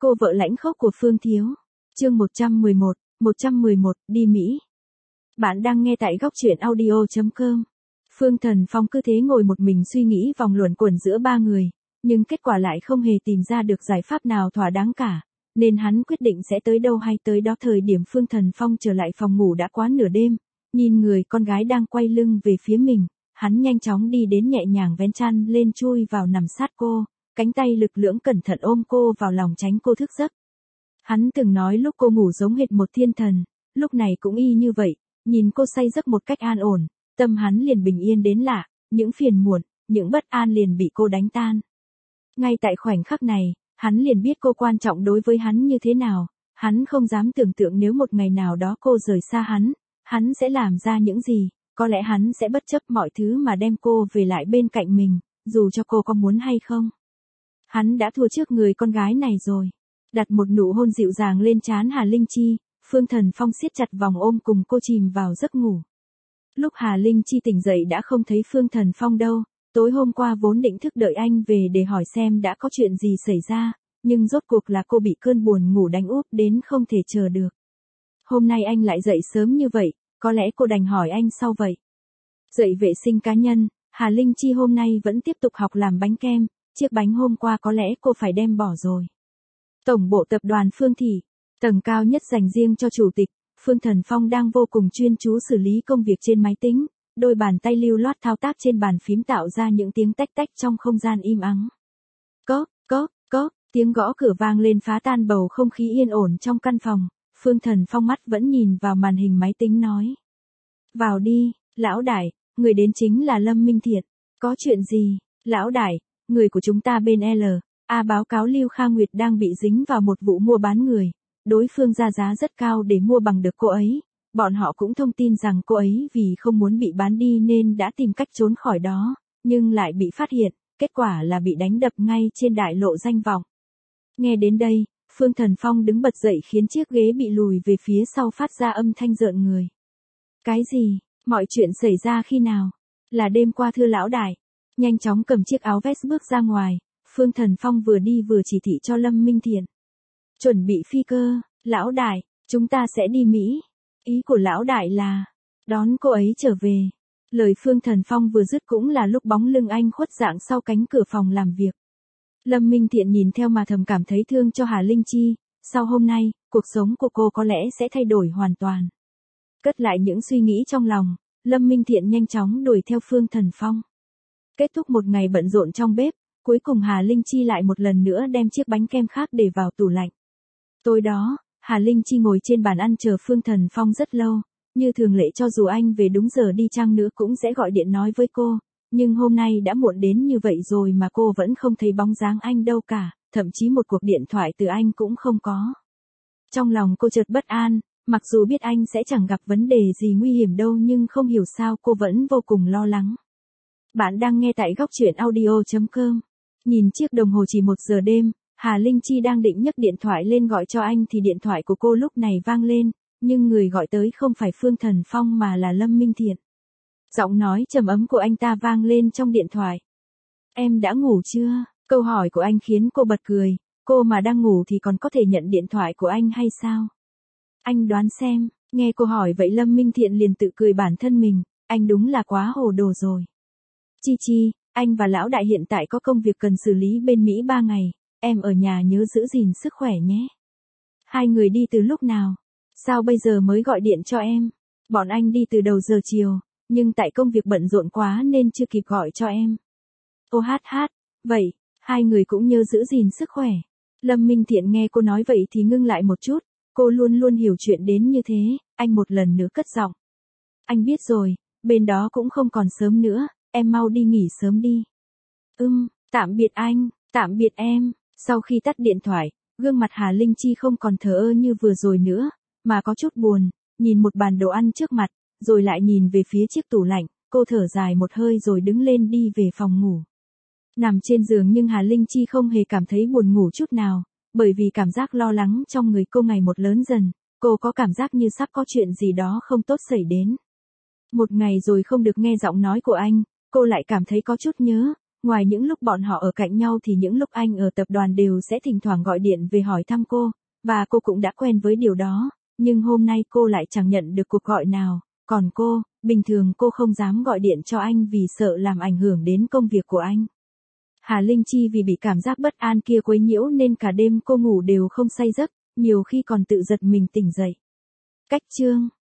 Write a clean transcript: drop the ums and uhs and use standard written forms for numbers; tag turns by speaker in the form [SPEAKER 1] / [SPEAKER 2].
[SPEAKER 1] Cô vợ lãnh khốc của Phương Thiếu. Chương 111, đi Mỹ. Bạn đang nghe tại góc truyện audio.com. Phương Thần Phong cứ thế ngồi một mình suy nghĩ vòng luẩn quẩn giữa ba người, nhưng kết quả lại không hề tìm ra được giải pháp nào thỏa đáng cả, nên hắn quyết định sẽ tới đâu hay tới đó. Thời điểm Phương Thần Phong trở lại phòng ngủ đã quá nửa đêm, nhìn người con gái đang quay lưng về phía mình, hắn nhanh chóng đi đến nhẹ nhàng vén chăn lên chui vào nằm sát cô, cánh tay lực lưỡng cẩn thận ôm cô vào lòng tránh cô thức giấc. Hắn từng nói lúc cô ngủ giống hệt một thiên thần, lúc này cũng y như vậy, nhìn cô say giấc một cách an ổn, tâm hắn liền bình yên đến lạ, những phiền muộn, những bất an liền bị cô đánh tan. Ngay tại khoảnh khắc này, hắn liền biết cô quan trọng đối với hắn như thế nào, hắn không dám tưởng tượng nếu một ngày nào đó cô rời xa hắn sẽ làm ra những gì, có lẽ hắn sẽ bất chấp mọi thứ mà đem cô về lại bên cạnh mình, dù cho cô có muốn hay không. Hắn đã thua trước người con gái này rồi. Đặt một nụ hôn dịu dàng lên trán Hà Linh Chi, Phương Thần Phong siết chặt vòng ôm cùng cô chìm vào giấc ngủ. Lúc Hà Linh Chi tỉnh dậy đã không thấy Phương Thần Phong đâu, tối hôm qua vốn định thức đợi anh về để hỏi xem đã có chuyện gì xảy ra, nhưng rốt cuộc là cô bị cơn buồn ngủ đánh úp đến không thể chờ được. Hôm nay anh lại dậy sớm như vậy, có lẽ cô đành hỏi anh sau vậy. Dậy vệ sinh cá nhân, Hà Linh Chi hôm nay vẫn tiếp tục học làm bánh kem, chiếc bánh hôm qua có lẽ cô phải đem bỏ rồi. Tổng bộ tập đoàn Phương Thị, tầng cao nhất dành riêng cho chủ tịch, Phương Thần Phong đang vô cùng chuyên chú xử lý công việc trên máy tính, đôi bàn tay lưu loát thao tác trên bàn phím tạo ra những tiếng tách tách trong không gian im ắng. Cóp, tiếng gõ cửa vang lên phá tan bầu không khí yên ổn trong căn phòng, Phương Thần Phong mắt vẫn nhìn vào màn hình máy tính nói. Vào đi, lão đại, người đến chính là Lâm Minh Thiện, có chuyện gì, lão đại, người của chúng ta bên L.A. báo cáo Lưu Kha Nguyệt đang bị dính vào một vụ mua bán người, đối phương ra giá rất cao để mua bằng được cô ấy, bọn họ cũng thông tin rằng cô ấy vì không muốn bị bán đi nên đã tìm cách trốn khỏi đó, nhưng lại bị phát hiện, kết quả là bị đánh đập ngay trên đại lộ danh vọng. Nghe đến đây, Phương Thần Phong đứng bật dậy khiến chiếc ghế bị lùi về phía sau phát ra âm thanh rợn người. Cái gì, mọi chuyện xảy ra khi nào? Là đêm qua thưa lão đại. Nhanh chóng cầm chiếc áo vest bước ra ngoài, Phương Thần Phong vừa đi vừa chỉ thị cho Lâm Minh Thiện. Chuẩn bị phi cơ, lão đại, chúng ta sẽ đi Mỹ. Ý của lão đại là, đón cô ấy trở về. Lời Phương Thần Phong vừa dứt cũng là lúc bóng lưng anh khuất dạng sau cánh cửa phòng làm việc. Lâm Minh Thiện nhìn theo mà thầm cảm thấy thương cho Hà Linh Chi, sau hôm nay, cuộc sống của cô có lẽ sẽ thay đổi hoàn toàn. Cất lại những suy nghĩ trong lòng, Lâm Minh Thiện nhanh chóng đuổi theo Phương Thần Phong. Kết thúc một ngày bận rộn trong bếp, cuối cùng Hà Linh Chi lại một lần nữa đem chiếc bánh kem khác để vào tủ lạnh. Tối đó, Hà Linh Chi ngồi trên bàn ăn chờ Phương Thần Phong rất lâu, như thường lệ cho dù anh về đúng giờ đi chăng nữa cũng sẽ gọi điện nói với cô, nhưng hôm nay đã muộn đến như vậy rồi mà cô vẫn không thấy bóng dáng anh đâu cả, thậm chí một cuộc điện thoại từ anh cũng không có. Trong lòng cô chợt bất an, mặc dù biết anh sẽ chẳng gặp vấn đề gì nguy hiểm đâu nhưng không hiểu sao cô vẫn vô cùng lo lắng. Bạn đang nghe tại góc truyện audio.com. Nhìn chiếc đồng hồ chỉ 1 giờ đêm, Hà Linh Chi đang định nhấc điện thoại lên gọi cho anh thì điện thoại của cô lúc này vang lên, nhưng người gọi tới không phải Phương Thần Phong mà là Lâm Minh Thiện. Giọng nói trầm ấm của anh ta vang lên trong điện thoại. Em đã ngủ chưa? Câu hỏi của anh khiến cô bật cười, cô mà đang ngủ thì còn có thể nhận điện thoại của anh hay sao? Anh đoán xem, nghe cô hỏi vậy Lâm Minh Thiện liền tự cười bản thân mình, anh đúng là quá hồ đồ rồi. Chi, anh và lão đại hiện tại có công việc cần xử lý bên Mỹ 3 ngày, em ở nhà nhớ giữ gìn sức khỏe nhé. Hai người đi từ lúc nào? Sao bây giờ mới gọi điện cho em? Bọn anh đi từ đầu giờ chiều, nhưng tại công việc bận rộn quá nên chưa kịp gọi cho em. Ô hát, vậy, hai người cũng nhớ giữ gìn sức khỏe. Lâm Minh Thiện nghe cô nói vậy thì ngưng lại một chút, cô luôn luôn hiểu chuyện đến như thế, anh một lần nữa cất giọng. Anh biết rồi, bên đó cũng không còn sớm nữa, em mau đi nghỉ sớm đi. Tạm biệt anh, tạm biệt em. Sau khi tắt điện thoại, gương mặt Hà Linh Chi không còn thờ ơ như vừa rồi nữa, mà có chút buồn, nhìn một bàn đồ ăn trước mặt, rồi lại nhìn về phía chiếc tủ lạnh, cô thở dài một hơi rồi đứng lên đi về phòng ngủ. Nằm trên giường nhưng Hà Linh Chi không hề cảm thấy buồn ngủ chút nào, bởi vì cảm giác lo lắng trong người cô ngày một lớn dần, cô có cảm giác như sắp có chuyện gì đó không tốt xảy đến. Một ngày rồi không được nghe giọng nói của anh, cô lại cảm thấy có chút nhớ, Ngoài những lúc bọn họ ở cạnh nhau thì những lúc anh ở tập đoàn đều sẽ thỉnh thoảng gọi điện về hỏi thăm cô, và cô cũng đã quen với điều đó, nhưng hôm nay cô lại chẳng nhận được cuộc gọi nào, còn cô, bình thường cô không dám gọi điện cho anh vì sợ làm ảnh hưởng đến công việc của anh. Hà Linh Chi vì bị cảm giác bất an kia quấy nhiễu nên cả đêm cô ngủ đều không say giấc, nhiều khi còn tự giật mình tỉnh dậy. Cách chương